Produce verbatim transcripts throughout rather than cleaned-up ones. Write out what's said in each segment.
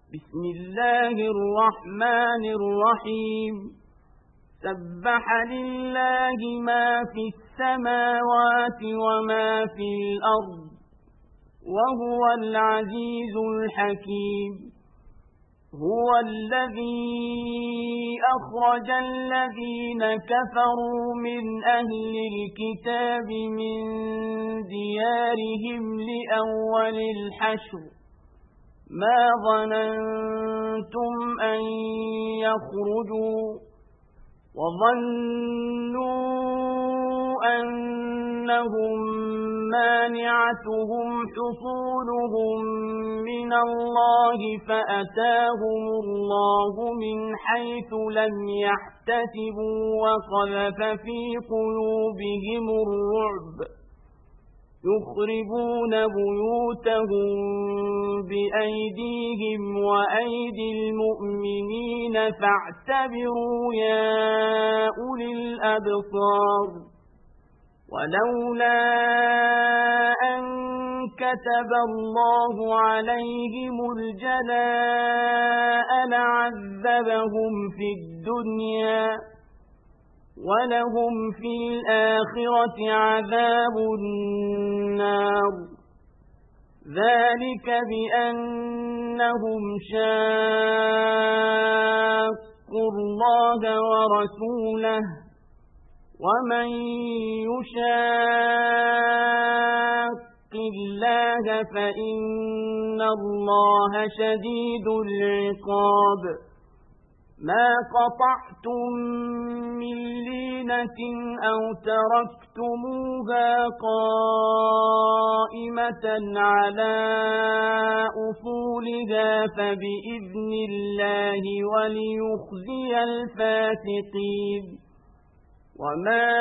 بسم الله الرحمن الرحيم سبح لله ما في السماوات وما في الأرض وهو العزيز الحكيم هو الذي أخرج الذين كفروا من أهل الكتاب من ديارهم لأول الحشر ما ظننتم أن يخرجوا وظنوا أنهم مانعتهم حصولهم من الله فأتاهم الله من حيث لم يحتسبوا وقذف في قلوبهم الرعب يخربون بيوتهم بأيديهم وأيدي المؤمنين فاعتبروا يا أولي الأبصار ولولا أن كتب الله عليهم الجلاء لعذبهم في الدنيا ولهم في الآخرة عذاب النار ذلك بأنهم شاقوا الله ورسوله ومن يشاق الله فإن الله شديد العقاب ما قطعتم من لينة أو تركتموها قائمة على أصولها فبإذن الله وليخزي الفاسقين وما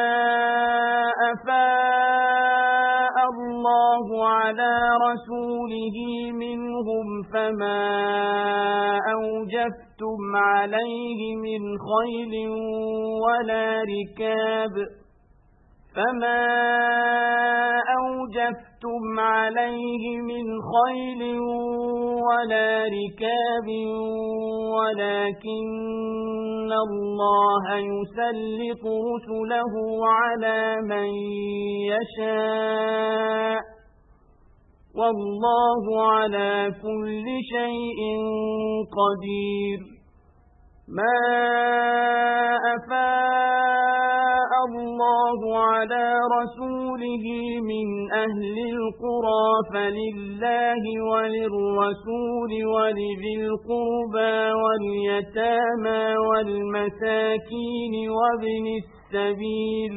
أفاء الله على رسوله منهم فما أوجفتم عليه من خيل ولا ركاب فما أوجفتم عليه من خيل ولا ركاب ولكن الله يسلط رسله على من يشاء والله على كل شيء قدير ما أفاء الله على رسوله من أهل القرى فلله وللرسول ولذي القربى واليتامى والمساكين وابن السبيل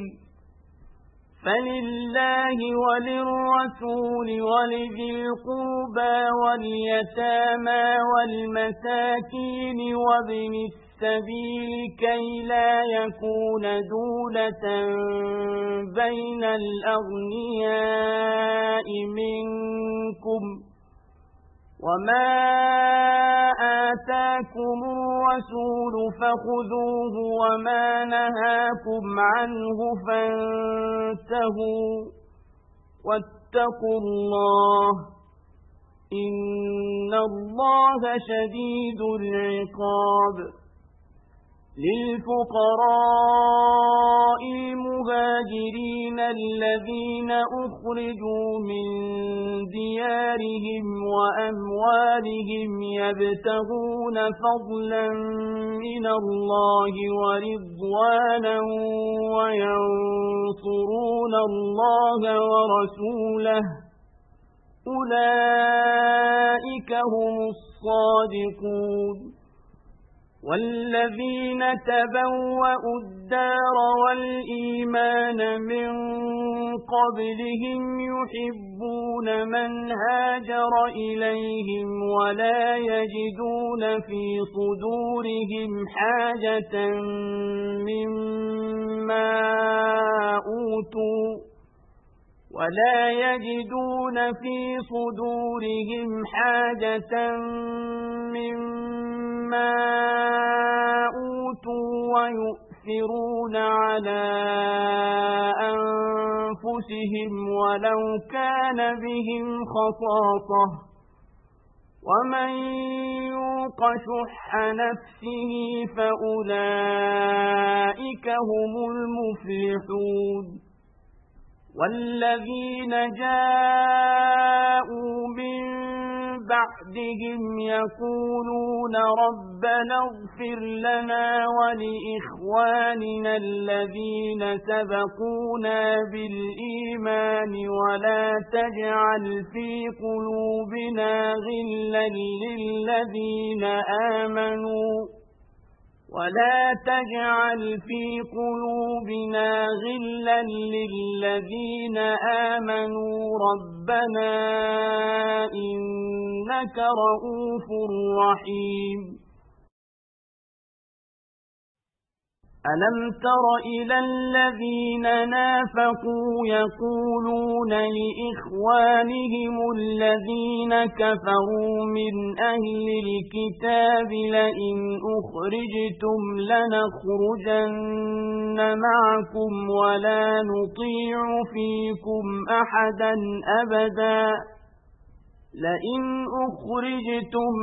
فلله وللرسول ولذي القربى واليتامى والمساكين وابن السبيل كي لا يكون دولة بين الأغنياء منكم وما آتاكم الرسول فخذوه وما نهاكم عنه فانتهوا واتقوا الله إن الله شديد العقاب للفقراء المهاجرين الذين أخرجوا من ديارهم وأموالهم يبتغون فضلا من الله ورضوانا وينصرون الله ورسوله أولئك هم الصادقون والذين تبوأوا الدار والإيمان من قبلهم يحبون من هاجر إليهم ولا يجدون في صدورهم حاجة مما أوتوا ولا يجدون في صدورهم حاجة مما أوتوا ويؤثرون على أنفسهم ولو كان بهم خصاصة ومن يوق شح نفسه فأولئك هم المفلحون والذين جاءوا من بعدهم يقولون ربنا اغفر لنا ولإخواننا الذين سبقونا بالإيمان ولا تجعل في قلوبنا غلا للذين آمنوا ولا تجعل في قلوبنا غلا للذين آمنوا ربنا إنك رؤوف رحيم ألم تر إلى الذين نافقوا يقولون لإخوانهم الذين كفروا من أهل الكتاب لئن أخرجتم لنخرجن معكم ولا نطيع فيكم أحدا أبدا لئن أخرجتم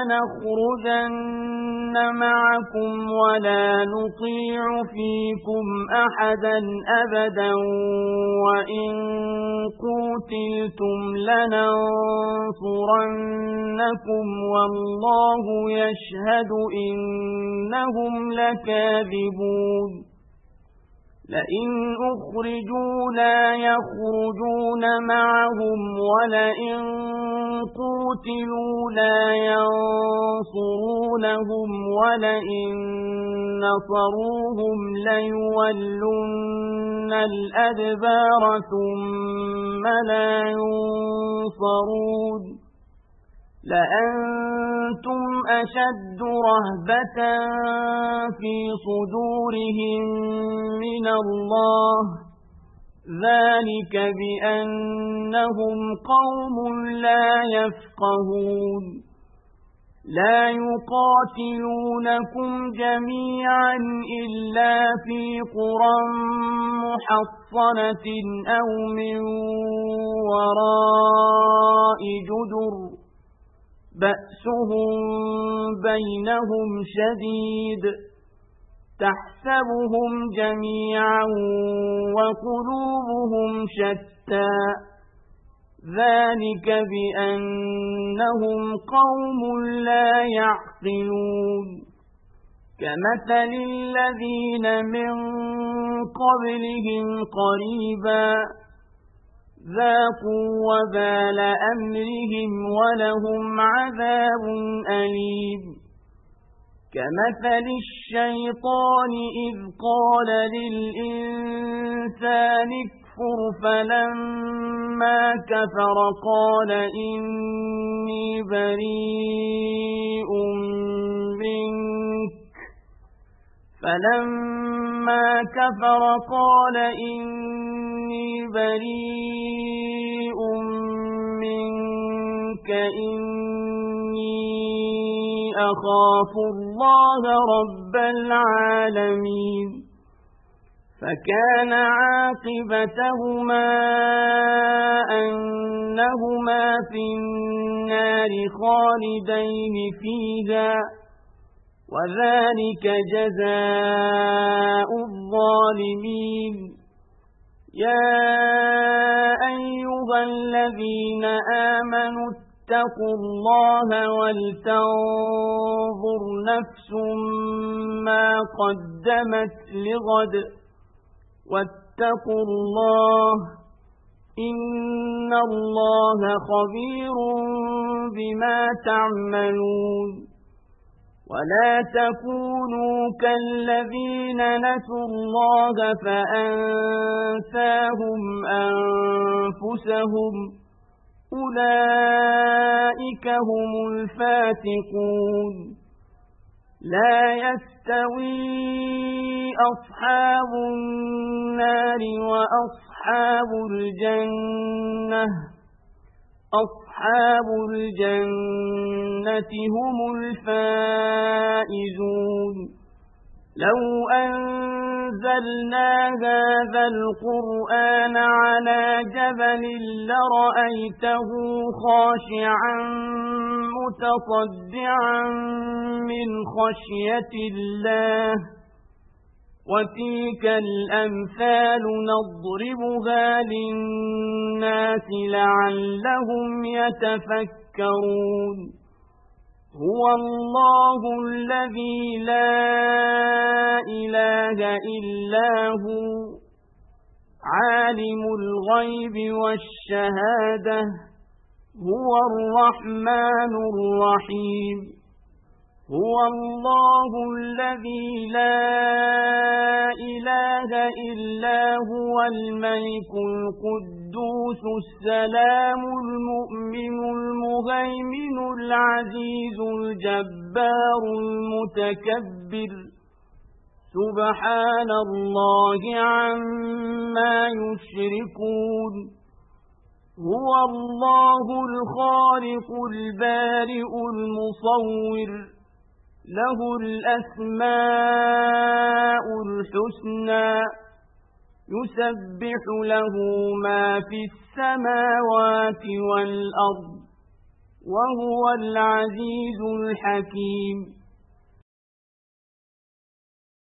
لنخرجن معكم ولا نطيع فيكم أحدا أبدا وإن قتلتم لننصرنكم والله يشهد إنهم لكاذبون لئن أخرجوا لا يخرجون معهم ولئن قتلوا لا ينصرونهم ولئن نصروهم ليولن الأدبار ثم لا ينصرون لأنتم أشد رهبة في صدورهم من الله ذلك بأنهم قوم لا يفقهون لا يقاتلونكم جميعا إلا في قرى محصنة أو من وراء جدر بأسهم بينهم شديد تحسبهم جميعا وقلوبهم شتى ذلك بأنهم قوم لا يعقلون كمثل الذين من قبلهم قريبا ذاقوا وبال أمرهم ولهم عذاب أليم كمثل الشيطان إذ قال للإنسان اكفر فلما كفر قال إني بريء منك فلما كفر قال إني بريء منك إني أخاف الله رب العالمين فكان عاقبتهما أنهما في النار خالدين فيها وذلك جزاء الظالمين يا أيها الذين آمنوا اتقوا الله ولتنظر نفس ما قدمت لغد واتقوا الله إن الله خبير بما تعملون ولا تكونوا كالذين نسوا الله فأنساهم أنفسهم أولئك هم الفاسقون لا يستوي أصحاب النار وأصحاب الجنة أصحاب الجنة هم الفائزون لو أنزلنا هذا القرآن على جبل لرأيته خاشعا متصدعا من خشية الله وتلك الأمثال نضربها للناس لعلهم يتفكرون هو الله الذي لا إله إلا هو عالم الغيب والشهادة هو الرحمن الرحيم هو الله الذي لا إله إلا هو الملك القدوس السلام المؤمن المهيمن العزيز الجبار المتكبر سبحان الله عما يشركون هو الله الخالق البارئ المصور له الأسماء الحسنى يسبح له ما في السماوات والأرض وهو العزيز الحكيم